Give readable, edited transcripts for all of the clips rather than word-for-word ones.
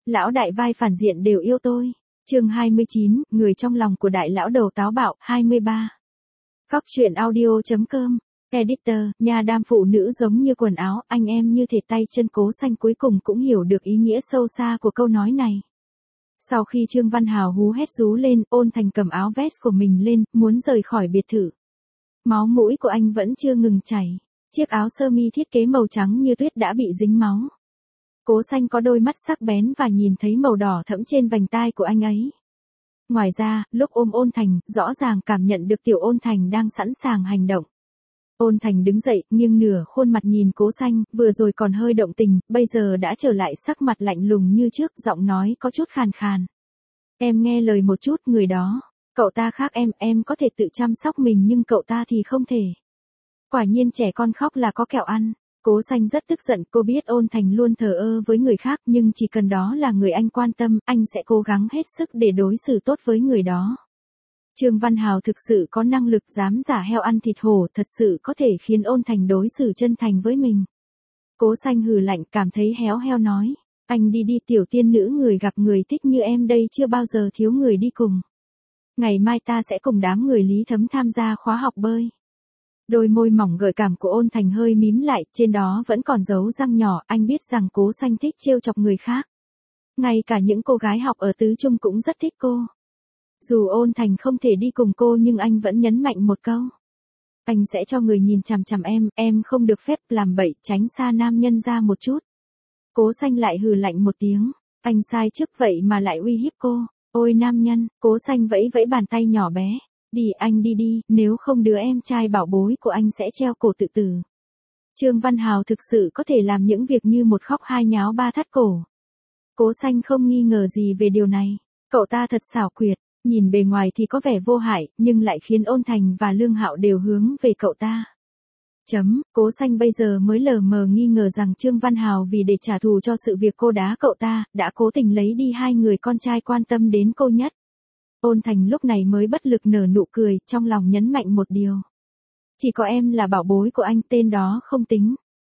Lão đại vai phản diện đều yêu tôi. Chương 29, người trong lòng của đại lão đầu táo bạo, 23. Góc truyện audio.com. Editor, nhà đam phụ nữ giống như quần áo, anh em như thịt tay chân. Cố Xanh cuối cùng cũng hiểu được ý nghĩa sâu xa của câu nói này. Sau khi Trương Văn Hào hú hét rú lên, Ôn Thành cầm áo vest của mình lên, muốn rời khỏi biệt thự. Máu mũi của anh vẫn chưa ngừng chảy. Chiếc áo sơ mi thiết kế màu trắng như tuyết đã bị dính máu. Cố Xanh có đôi mắt sắc bén và nhìn thấy màu đỏ thẫm trên vành tai của anh ấy. Ngoài ra, lúc ôm Ôn Thành, rõ ràng cảm nhận được tiểu Ôn Thành đang sẵn sàng hành động. Ôn Thành đứng dậy, nghiêng nửa khuôn mặt nhìn Cố Xanh, vừa rồi còn hơi động tình, bây giờ đã trở lại sắc mặt lạnh lùng như trước, giọng nói có chút khàn khàn. Em nghe lời một chút, người đó, cậu ta khác em có thể tự chăm sóc mình nhưng cậu ta thì không thể. Quả nhiên trẻ con khóc là có kẹo ăn. Cố Xanh rất tức giận, cô biết Ôn Thành luôn thờ ơ với người khác nhưng chỉ cần đó là người anh quan tâm, anh sẽ cố gắng hết sức để đối xử tốt với người đó. Trương Văn Hào thực sự có năng lực dám giả heo ăn thịt hổ, thật sự có thể khiến Ôn Thành đối xử chân thành với mình. Cố Xanh hừ lạnh, cảm thấy héo heo nói, anh đi đi, tiểu tiên nữ người gặp người thích như em đây chưa bao giờ thiếu người đi cùng. Ngày mai ta sẽ cùng đám người Lý Thấm tham gia khóa học bơi. Đôi môi mỏng gợi cảm của Ôn Thành hơi mím lại, trên đó vẫn còn dấu răng nhỏ, anh biết rằng Cố Xanh thích trêu chọc người khác. Ngay cả những cô gái học ở tứ trung cũng rất thích cô. Dù Ôn Thành không thể đi cùng cô nhưng anh vẫn nhấn mạnh một câu. Anh sẽ cho người nhìn chằm chằm em không được phép làm bậy, tránh xa nam nhân ra một chút. Cố Xanh lại hừ lạnh một tiếng, anh sai trước vậy mà lại uy hiếp cô. Ôi nam nhân, Cố Xanh vẫy vẫy bàn tay nhỏ bé. Đi anh đi, nếu không đứa em trai bảo bối của anh sẽ treo cổ tự tử. Trương Văn Hào thực sự có thể làm những việc như một khóc hai nháo ba thắt cổ. Cố Xanh không nghi ngờ gì về điều này. Cậu ta thật xảo quyệt, nhìn bề ngoài thì có vẻ vô hại, nhưng lại khiến Ôn Thành và Lương Hạo đều hướng về cậu ta. Cố Xanh bây giờ mới lờ mờ nghi ngờ rằng Trương Văn Hào vì để trả thù cho sự việc cô đá cậu ta, đã cố tình lấy đi hai người con trai quan tâm đến cô nhất. Ôn Thành lúc này mới bất lực nở nụ cười, trong lòng nhấn mạnh một điều. Chỉ có em là bảo bối của anh, tên đó không tính.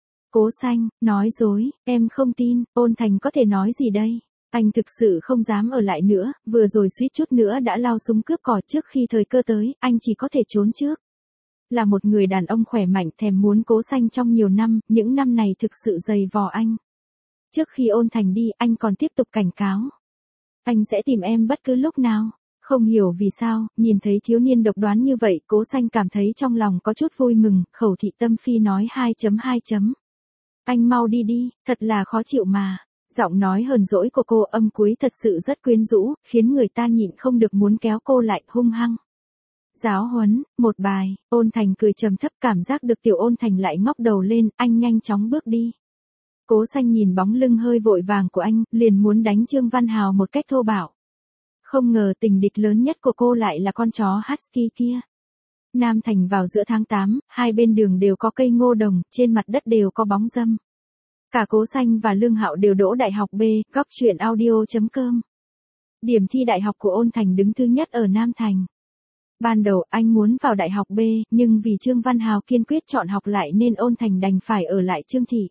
Cố Xanh, nói dối, em không tin. Ôn Thành có thể nói gì đây? Anh thực sự không dám ở lại nữa, vừa rồi suýt chút nữa đã lao súng cướp cò, trước khi thời cơ tới, anh chỉ có thể trốn trước. Là một người đàn ông khỏe mạnh thèm muốn Cố Xanh trong nhiều năm, những năm này thực sự dày vò anh. Trước khi Ôn Thành đi, anh còn tiếp tục cảnh cáo. Anh sẽ tìm em bất cứ lúc nào. Không hiểu vì sao, nhìn thấy thiếu niên độc đoán như vậy, Cố Xanh cảm thấy trong lòng có chút vui mừng, khẩu thị tâm phi nói 2.2. Anh mau đi đi, thật là khó chịu mà. Giọng nói hờn dỗi của cô âm cuối thật sự rất quyến rũ, khiến người ta nhịn không được muốn kéo cô lại hung hăng. Giáo huấn, một bài. Ôn Thành cười trầm thấp, cảm giác được tiểu Ôn Thành lại ngóc đầu lên, anh nhanh chóng bước đi. Cố Xanh nhìn bóng lưng hơi vội vàng của anh, liền muốn đánh Trương Văn Hào một cách thô bạo. Không ngờ tình địch lớn nhất của cô lại là con chó Husky kia. Nam Thành vào giữa tháng 8, hai bên đường đều có cây ngô đồng, trên mặt đất đều có bóng râm. Cả Cố Xanh và Lương Hạo đều đỗ đại học B, góc truyện audio.com. Điểm thi đại học của Ôn Thành đứng thứ nhất ở Nam Thành. Ban đầu anh muốn vào đại học B, nhưng vì Trương Văn Hào kiên quyết chọn học lại nên Ôn Thành đành phải ở lại Trương thị.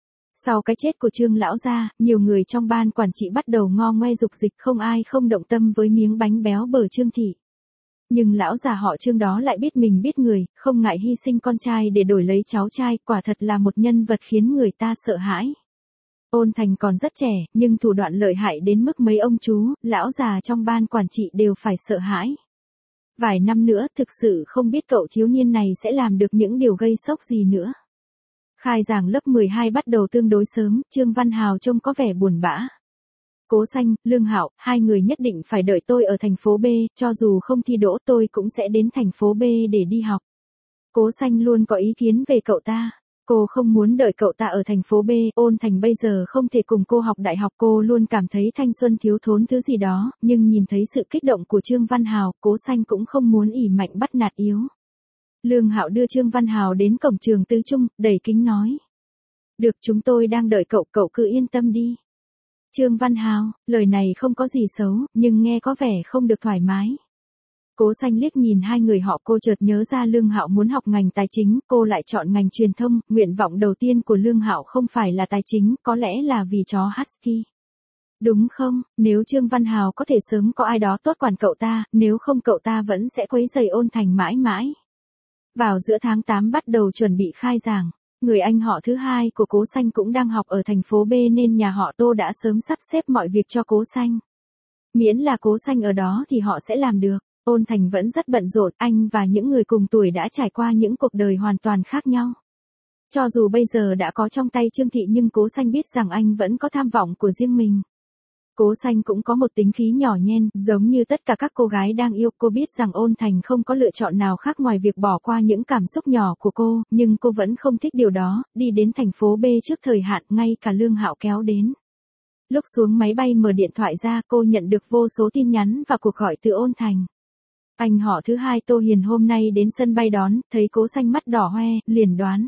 Sau cái chết của Trương lão gia, nhiều người trong ban quản trị bắt đầu ngo ngoe dục dịch, không ai không động tâm với miếng bánh béo bở Trương thị. Nhưng lão già họ Trương đó lại biết mình biết người, không ngại hy sinh con trai để đổi lấy cháu trai, quả thật là một nhân vật khiến người ta sợ hãi. Ôn Thành còn rất trẻ, nhưng thủ đoạn lợi hại đến mức mấy ông chú, lão già trong ban quản trị đều phải sợ hãi. Vài năm nữa, thực sự không biết cậu thiếu niên này sẽ làm được những điều gây sốc gì nữa. Khai giảng lớp 12 bắt đầu tương đối sớm, Trương Văn Hào trông có vẻ buồn bã. Cố Xanh, Lương Hạo, hai người nhất định phải đợi tôi ở thành phố B, cho dù không thi đỗ tôi cũng sẽ đến thành phố B để đi học. Cố Xanh luôn có ý kiến về cậu ta. Cô không muốn đợi cậu ta ở thành phố B, Ôn Thành bây giờ không thể cùng cô học đại học, cô luôn cảm thấy thanh xuân thiếu thốn thứ gì đó, nhưng nhìn thấy sự kích động của Trương Văn Hào, Cố Xanh cũng không muốn ỷ mạnh bắt nạt yếu. Lương Hạo đưa Trương Văn Hào đến cổng trường tứ trung, đẩy kính nói. Được, chúng tôi đang đợi cậu cứ yên tâm đi. Trương Văn Hào, lời này không có gì xấu, nhưng nghe có vẻ không được thoải mái. Cố Xanh liếc nhìn hai người họ, cô chợt nhớ ra Lương Hạo muốn học ngành tài chính, cô lại chọn ngành truyền thông, nguyện vọng đầu tiên của Lương Hạo không phải là tài chính, có lẽ là vì chó Husky. Đúng không, nếu Trương Văn Hào có thể sớm có ai đó tốt quản cậu ta, nếu không cậu ta vẫn sẽ quấy rầy Ôn Thành mãi mãi. Vào giữa tháng 8 bắt đầu chuẩn bị khai giảng, người anh họ thứ hai của Cố Xanh cũng đang học ở thành phố B nên nhà họ Tô đã sớm sắp xếp mọi việc cho Cố Xanh. Miễn là Cố Xanh ở đó thì họ sẽ làm được. Ôn Thành vẫn rất bận rộn, anh và những người cùng tuổi đã trải qua những cuộc đời hoàn toàn khác nhau. Cho dù bây giờ đã có trong tay Trương Thị nhưng Cố Xanh biết rằng anh vẫn có tham vọng của riêng mình. Cố Xanh cũng có một tính khí nhỏ nhen, giống như tất cả các cô gái đang yêu. Cô biết rằng Ôn Thành không có lựa chọn nào khác ngoài việc bỏ qua những cảm xúc nhỏ của cô, nhưng cô vẫn không thích điều đó. Đi đến thành phố B trước thời hạn, ngay cả Lương Hạo kéo đến. Lúc xuống máy bay mở điện thoại ra, cô nhận được vô số tin nhắn và cuộc gọi từ Ôn Thành. Anh họ thứ hai Tô Hiền hôm nay đến sân bay đón, thấy Cố Xanh mắt đỏ hoe, liền đoán.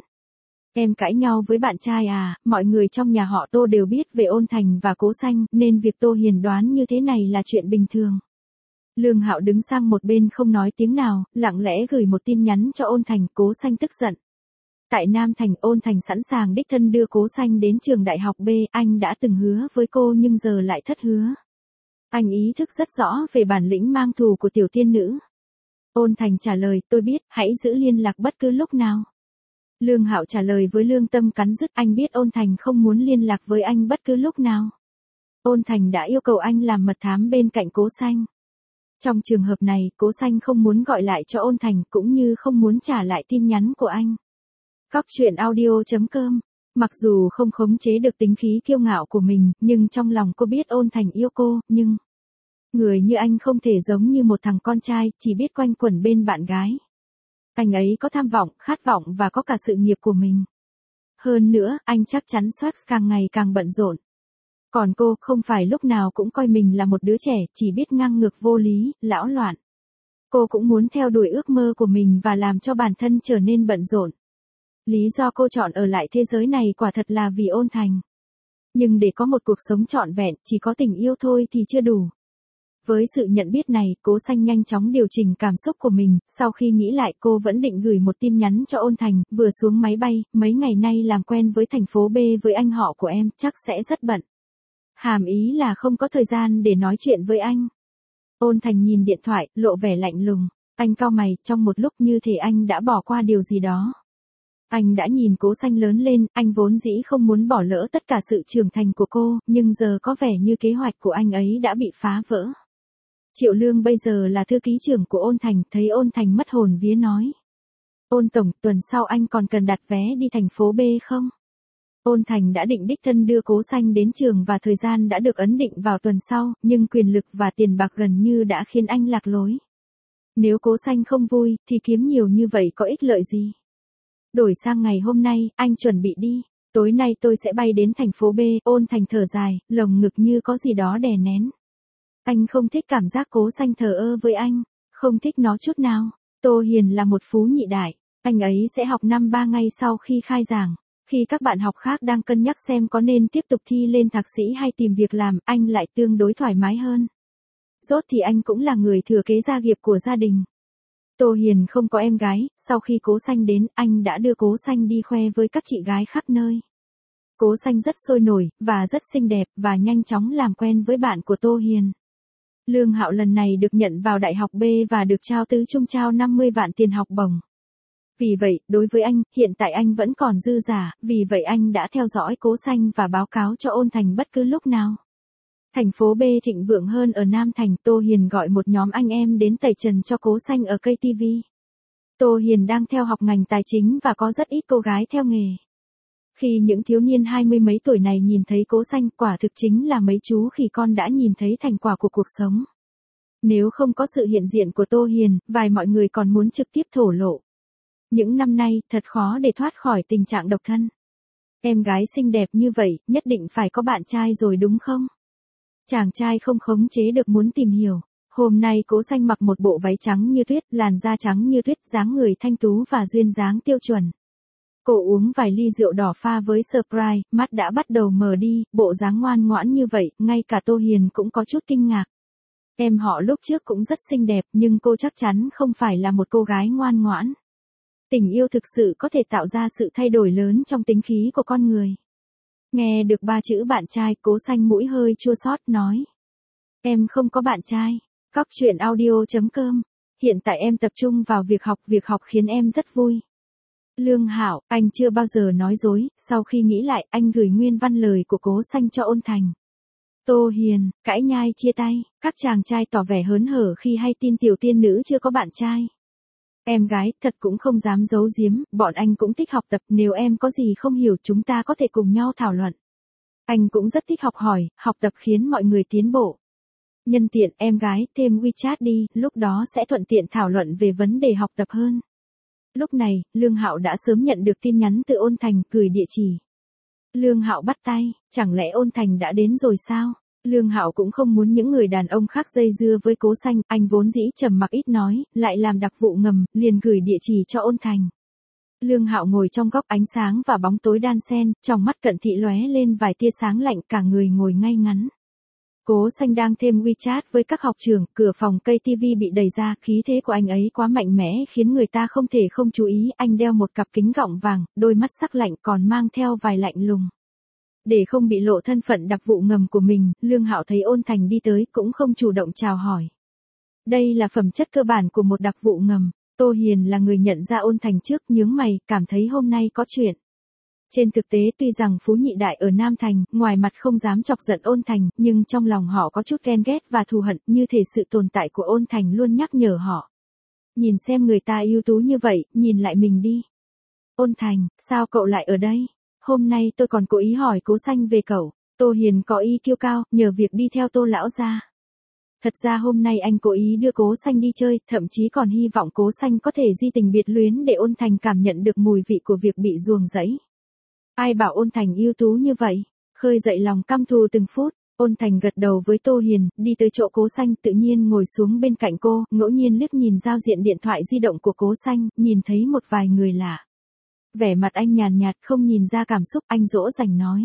Em cãi nhau với bạn trai à? Mọi người trong nhà họ Tô đều biết về Ôn Thành và Cố Xanh, nên việc Tô Hiền đoán như thế này là chuyện bình thường. Lương Hạo đứng sang một bên không nói tiếng nào, lặng lẽ gửi một tin nhắn cho Ôn Thành. Cố Xanh tức giận. Tại Nam Thành, Ôn Thành sẵn sàng đích thân đưa Cố Xanh đến trường đại học B, anh đã từng hứa với cô nhưng giờ lại thất hứa. Anh ý thức rất rõ về bản lĩnh mang thù của tiểu tiên nữ. Ôn Thành trả lời, tôi biết, hãy giữ liên lạc bất cứ lúc nào. Lương Hạo trả lời với lương tâm cắn rứt, anh biết Ôn Thành không muốn liên lạc với anh bất cứ lúc nào. Ôn Thành đã yêu cầu anh làm mật thám bên cạnh Cố Xanh. Trong trường hợp này, Cố Xanh không muốn gọi lại cho Ôn Thành cũng như không muốn trả lại tin nhắn của anh. Cóc truyện audio.com. Mặc dù không khống chế được tính khí kiêu ngạo của mình, nhưng trong lòng cô biết Ôn Thành yêu cô, nhưng người như anh không thể giống như một thằng con trai, chỉ biết quanh quẩn bên bạn gái. Anh ấy có tham vọng, khát vọng và có cả sự nghiệp của mình. Hơn nữa, anh chắc chắn Swax càng ngày càng bận rộn. Còn cô, không phải lúc nào cũng coi mình là một đứa trẻ, chỉ biết ngang ngược vô lý, lão loạn. Cô cũng muốn theo đuổi ước mơ của mình và làm cho bản thân trở nên bận rộn. Lý do cô chọn ở lại thế giới này quả thật là vì Ôn Thành. Nhưng để có một cuộc sống trọn vẹn, chỉ có tình yêu thôi thì chưa đủ. Với sự nhận biết này, Cố Xanh nhanh chóng điều chỉnh cảm xúc của mình, sau khi nghĩ lại cô vẫn định gửi một tin nhắn cho Ôn Thành, vừa xuống máy bay, mấy ngày nay làm quen với thành phố B với anh họ của em, chắc sẽ rất bận. Hàm ý là không có thời gian để nói chuyện với anh. Ôn Thành nhìn điện thoại, lộ vẻ lạnh lùng, anh cau mày, trong một lúc như thể anh đã bỏ qua điều gì đó. Anh đã nhìn Cố Xanh lớn lên, anh vốn dĩ không muốn bỏ lỡ tất cả sự trưởng thành của cô, nhưng giờ có vẻ như kế hoạch của anh ấy đã bị phá vỡ. Triệu Lương bây giờ là thư ký trưởng của Ôn Thành, thấy Ôn Thành mất hồn vía nói. Ôn tổng, tuần sau anh còn cần đặt vé đi thành phố B không? Ôn Thành đã định đích thân đưa Cố Xanh đến trường và thời gian đã được ấn định vào tuần sau, nhưng quyền lực và tiền bạc gần như đã khiến anh lạc lối. Nếu Cố Xanh không vui, thì kiếm nhiều như vậy có ích lợi gì? Đổi sang ngày hôm nay, anh chuẩn bị đi. Tối nay tôi sẽ bay đến thành phố B. Ôn Thành thở dài, lồng ngực như có gì đó đè nén. Anh không thích cảm giác Cố Xanh thờ ơ với anh, không thích nó chút nào. Tô Hiền là một phú nhị đại, anh ấy sẽ học năm 3 ngày sau khi khai giảng. Khi các bạn học khác đang cân nhắc xem có nên tiếp tục thi lên thạc sĩ hay tìm việc làm, anh lại tương đối thoải mái hơn. Rốt thì anh cũng là người thừa kế gia nghiệp của gia đình. Tô Hiền không có em gái, sau khi Cố Xanh đến, anh đã đưa Cố Xanh đi khoe với các chị gái khắp nơi. Cố Xanh rất sôi nổi, và rất xinh đẹp, và nhanh chóng làm quen với bạn của Tô Hiền. Lương Hạo lần này được nhận vào đại học B và được trao tứ trung trao 50 vạn tiền học bổng. Vì vậy, đối với anh, hiện tại anh vẫn còn dư giả, vì vậy anh đã theo dõi Cố Xanh và báo cáo cho Ôn Thành bất cứ lúc nào. Thành phố B thịnh vượng hơn ở Nam Thành, Tô Hiền gọi một nhóm anh em đến tẩy trần cho Cố Xanh ở cây TV. Tô Hiền đang theo học ngành tài chính và có rất ít cô gái theo nghề. Khi những thiếu niên 20 mấy tuổi này nhìn thấy Cố Xanh, quả thực chính là mấy chú khỉ con đã nhìn thấy thành quả của cuộc sống. Nếu không có sự hiện diện của Tô Hiền, vài mọi người còn muốn trực tiếp thổ lộ. Những năm nay, thật khó để thoát khỏi tình trạng độc thân. Em gái xinh đẹp như vậy, nhất định phải có bạn trai rồi đúng không? Chàng trai không khống chế được muốn tìm hiểu. Hôm nay Cố Xanh mặc một bộ váy trắng như tuyết, làn da trắng như tuyết, dáng người thanh tú và duyên dáng tiêu chuẩn. Cô uống vài ly rượu đỏ pha với Sprite, mắt đã bắt đầu mờ đi, bộ dáng ngoan ngoãn như vậy, ngay cả Tô Hiền cũng có chút kinh ngạc. Em họ lúc trước cũng rất xinh đẹp, nhưng cô chắc chắn không phải là một cô gái ngoan ngoãn. Tình yêu thực sự có thể tạo ra sự thay đổi lớn trong tính khí của con người. Nghe được ba chữ bạn trai, Cố Xanh mũi hơi chua xót nói. Em không có bạn trai. Cóc truyện audio.com. Hiện tại em tập trung vào việc học khiến em rất vui. Lương Hạo, anh chưa bao giờ nói dối, sau khi nghĩ lại, anh gửi nguyên văn lời của Cố Xanh cho Ôn Thành. Tô Hiền, cãi nhai chia tay, các chàng trai tỏ vẻ hớn hở khi hay tin tiểu tiên nữ chưa có bạn trai. Em gái, thật cũng không dám giấu giếm, bọn anh cũng thích học tập, nếu em có gì không hiểu chúng ta có thể cùng nhau thảo luận. Anh cũng rất thích học hỏi, học tập khiến mọi người tiến bộ. Nhân tiện em gái thêm WeChat đi, lúc đó sẽ thuận tiện thảo luận về vấn đề học tập hơn. Lúc này, Lương Hạo đã sớm nhận được tin nhắn từ Ôn Thành gửi địa chỉ. Lương Hạo bắt tay, chẳng lẽ Ôn Thành đã đến rồi sao? Lương Hạo cũng không muốn những người đàn ông khác dây dưa với Cố Xanh, anh vốn dĩ trầm mặc ít nói, lại làm đặc vụ ngầm, liền gửi địa chỉ cho Ôn Thành. Lương Hạo ngồi trong góc ánh sáng và bóng tối đan xen, trong mắt cận thị lóe lên vài tia sáng lạnh, cả người ngồi ngay ngắn. Cố Xanh đang thêm WeChat với các học trưởng, cửa phòng cây TV bị đẩy ra, khí thế của anh ấy quá mạnh mẽ khiến người ta không thể không chú ý, anh đeo một cặp kính gọng vàng, đôi mắt sắc lạnh còn mang theo vài lạnh lùng. Để không bị lộ thân phận đặc vụ ngầm của mình, Lương Hạo thấy Ôn Thành đi tới cũng không chủ động chào hỏi. Đây là phẩm chất cơ bản của một đặc vụ ngầm. Tô Hiền là người nhận ra Ôn Thành trước, nhướng mày, cảm thấy hôm nay có chuyện. Trên thực tế tuy rằng Phú Nhị Đại ở Nam Thành, ngoài mặt không dám chọc giận Ôn Thành, nhưng trong lòng họ có chút ghen ghét và thù hận, như thể sự tồn tại của Ôn Thành luôn nhắc nhở họ. Nhìn xem người ta ưu tú như vậy, nhìn lại mình đi. Ôn Thành, sao cậu lại ở đây? Hôm nay tôi còn cố ý hỏi Cố Xanh về cậu. Tô Hiền có ý kiêu cao, nhờ việc đi theo Tô lão gia. Thật ra hôm nay anh cố ý đưa Cố Xanh đi chơi, thậm chí còn hy vọng Cố Xanh có thể di tình biệt luyến để Ôn Thành cảm nhận được mùi vị của việc bị ruồng rẫy. Ai bảo Ôn Thành ưu tú như vậy, khơi dậy lòng căm thù từng phút. Ôn Thành gật đầu với Tô Hiền, đi tới chỗ Cố Xanh, tự nhiên ngồi xuống bên cạnh cô, ngẫu nhiên liếc nhìn giao diện điện thoại di động của Cố Xanh, nhìn thấy một vài người lạ. Vẻ mặt anh nhàn nhạt, không nhìn ra cảm xúc, anh dỗ dành nói.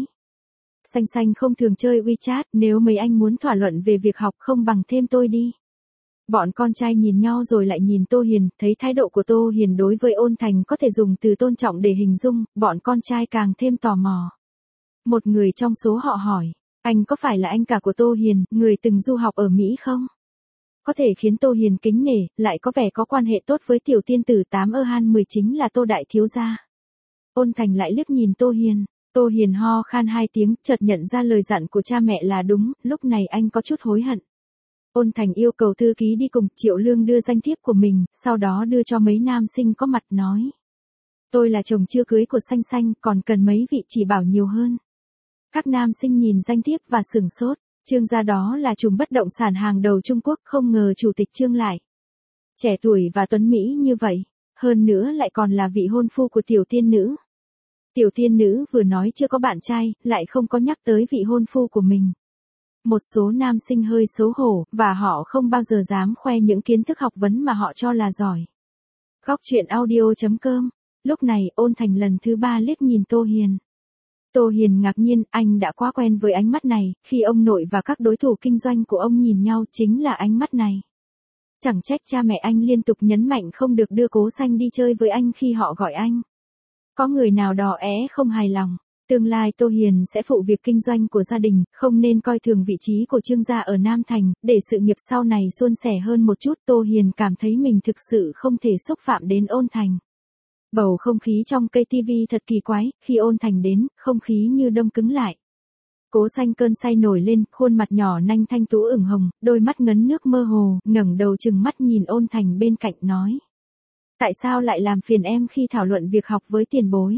Xanh không thường chơi WeChat, nếu mấy anh muốn thảo luận về việc học không bằng thêm tôi đi. Bọn con trai nhìn nhau rồi lại nhìn Tô Hiền, thấy thái độ của Tô Hiền đối với Ôn Thành có thể dùng từ tôn trọng để hình dung, bọn con trai càng thêm tò mò. Một người trong số họ hỏi, anh có phải là anh cả của Tô Hiền, người từng du học ở Mỹ không? Có thể khiến Tô Hiền kính nể, lại có vẻ có quan hệ tốt với tiểu tiên tử 8/10 chính là Tô Đại Thiếu Gia. Ôn Thành lại liếc nhìn Tô Hiền. Tô Hiền ho khan 2 tiếng, chợt nhận ra lời dặn của cha mẹ là đúng, lúc này anh có chút hối hận. Ôn Thành yêu cầu thư ký đi cùng, Triệu Lương đưa danh thiếp của mình, sau đó đưa cho mấy nam sinh có mặt nói. Tôi là chồng chưa cưới của Xanh, còn cần mấy vị chỉ bảo nhiều hơn. Các nam sinh nhìn danh thiếp và sửng sốt, Trương gia đó là trùm bất động sản hàng đầu Trung Quốc, không ngờ chủ tịch Trương lại. Trẻ tuổi và tuấn Mỹ như vậy, hơn nữa lại còn là vị hôn phu của tiểu tiên nữ. Tiểu tiên nữ vừa nói chưa có bạn trai, lại không có nhắc tới vị hôn phu của mình. Một số nam sinh hơi xấu hổ, và họ không bao giờ dám khoe những kiến thức học vấn mà họ cho là giỏi. Góc truyện audio.com. Lúc này, Ôn Thành lần thứ 3 liếc nhìn Tô Hiền. Tô Hiền ngạc nhiên, anh đã quá quen với ánh mắt này, khi ông nội và các đối thủ kinh doanh của ông nhìn nhau chính là ánh mắt này. Chẳng trách cha mẹ anh liên tục nhấn mạnh không được đưa Cố Xanh đi chơi với anh khi họ gọi anh. Có người nào đó không hài lòng. Tương lai Tô Hiền sẽ phụ việc kinh doanh của gia đình, không nên coi thường vị trí của Trương gia ở Nam Thành, để sự nghiệp sau này suôn sẻ hơn một chút. Tô Hiền cảm thấy mình thực sự không thể xúc phạm đến Ôn Thành. Bầu không khí trong cây TV thật kỳ quái, khi Ôn Thành đến, không khí như đông cứng lại. Cố Xanh cơn say nổi lên, khuôn mặt nhỏ nanh thanh tú ửng hồng, đôi mắt ngấn nước mơ hồ, ngẩng đầu chừng mắt nhìn Ôn Thành bên cạnh nói. Tại sao lại làm phiền em khi thảo luận việc học với tiền bối?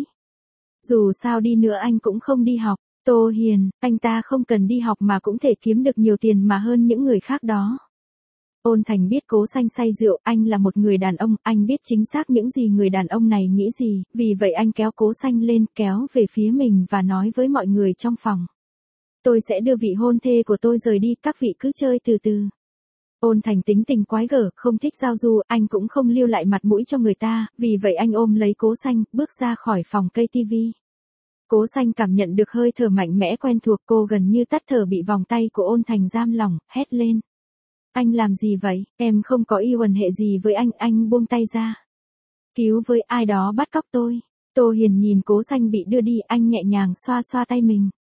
Dù sao đi nữa anh cũng không đi học. Tô Hiền, anh ta không cần đi học mà cũng thể kiếm được nhiều tiền mà hơn những người khác đó. Ôn Thành biết Cố Xanh say rượu, anh là một người đàn ông, anh biết chính xác những gì người đàn ông này nghĩ gì, vì vậy anh kéo Cố Xanh lên, kéo về phía mình và nói với mọi người trong phòng. Tôi sẽ đưa vị hôn thê của tôi rời đi, các vị cứ chơi từ từ. Ôn Thành tính tình quái gở, không thích giao du, anh cũng không lưu lại mặt mũi cho người ta, vì vậy anh ôm lấy Cố Xanh, bước ra khỏi phòng cây TV. Cố Xanh cảm nhận được hơi thở mạnh mẽ quen thuộc, cô gần như tắt thở bị vòng tay của Ôn Thành giam lòng, hét lên. Anh làm gì vậy, em không có y uẩn hệ gì với anh buông tay ra. Cứu với, ai đó bắt cóc tôi. Tô Hiền nhìn Cố Xanh bị đưa đi, anh nhẹ nhàng xoa xoa tay mình.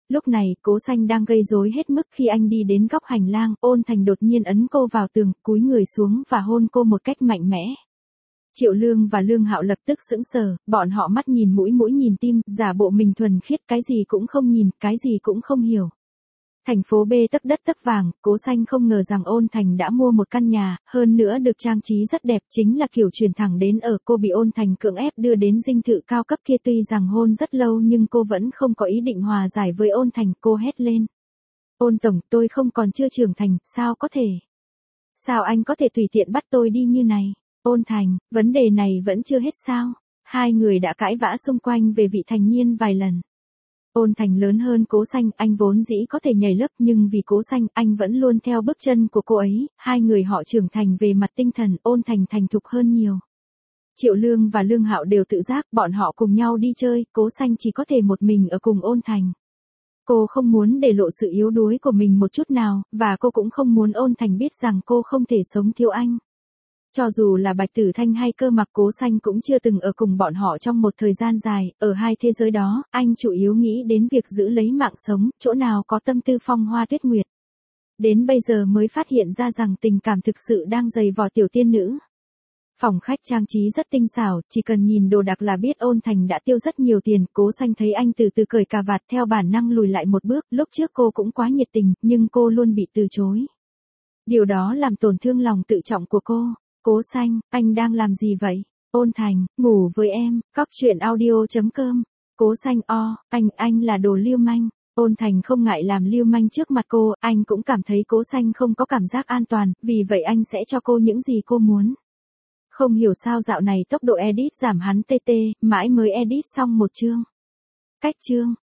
Lúc này, Cố Xanh đang gây rối hết mức khi anh đi đến góc hành lang, Ôn Thành đột nhiên ấn cô vào tường, cúi người xuống và hôn cô một cách mạnh mẽ. Triệu Lương và Lương Hạo lập tức sững sờ, bọn họ mắt nhìn mũi mũi nhìn tim, giả bộ mình thuần khiết, cái gì cũng không nhìn, cái gì cũng không hiểu. Thành phố B tấp đất tấp vàng, Cố Xanh không ngờ rằng Ôn Thành đã mua một căn nhà, hơn nữa được trang trí rất đẹp, chính là kiểu chuyển thẳng đến ở. Cô bị Ôn Thành cưỡng ép đưa đến dinh thự cao cấp kia, tuy rằng hôn rất lâu nhưng cô vẫn không có ý định hòa giải với Ôn Thành, cô hét lên. Ôn tổng, tôi không còn chưa trưởng thành, sao có thể? Sao anh có thể tùy tiện bắt tôi đi như này? Ôn Thành, vấn đề này vẫn chưa hết sao? Hai người đã cãi vã xung quanh về vị thành niên vài lần. Ôn Thành lớn hơn Cố Xanh, anh vốn dĩ có thể nhảy lớp nhưng vì Cố Xanh, anh vẫn luôn theo bước chân của cô ấy, hai người họ trưởng thành về mặt tinh thần, Ôn Thành thành thục hơn nhiều. Triệu Lương và Lương Hạo đều tự giác, bọn họ cùng nhau đi chơi, Cố Xanh chỉ có thể một mình ở cùng Ôn Thành. Cô không muốn để lộ sự yếu đuối của mình một chút nào, và cô cũng không muốn Ôn Thành biết rằng cô không thể sống thiếu anh. Cho dù là Bạch Tử Thanh hay Cơ Mặc, Cố Xanh cũng chưa từng ở cùng bọn họ trong một thời gian dài, ở hai thế giới đó, anh chủ yếu nghĩ đến việc giữ lấy mạng sống, chỗ nào có tâm tư phong hoa tuyết nguyệt. Đến bây giờ mới phát hiện ra rằng tình cảm thực sự đang dày vò tiểu tiên nữ. Phòng khách trang trí rất tinh xảo, chỉ cần nhìn đồ đạc là biết Ôn Thành đã tiêu rất nhiều tiền. Cố Xanh thấy anh từ từ cởi cà vạt, theo bản năng lùi lại một bước, lúc trước cô cũng quá nhiệt tình, nhưng cô luôn bị từ chối. Điều đó làm tổn thương lòng tự trọng của cô. Cố Xanh, anh đang làm gì vậy? Ôn Thành, ngủ với em, coctruyện.audio.com. Cố Xanh, anh là đồ lưu manh. Ôn Thành không ngại làm lưu manh trước mặt cô, anh cũng cảm thấy Cố Xanh không có cảm giác an toàn, vì vậy anh sẽ cho cô những gì cô muốn. Không hiểu sao dạo này tốc độ edit giảm hắn tê, mãi mới edit xong một chương. Cách chương.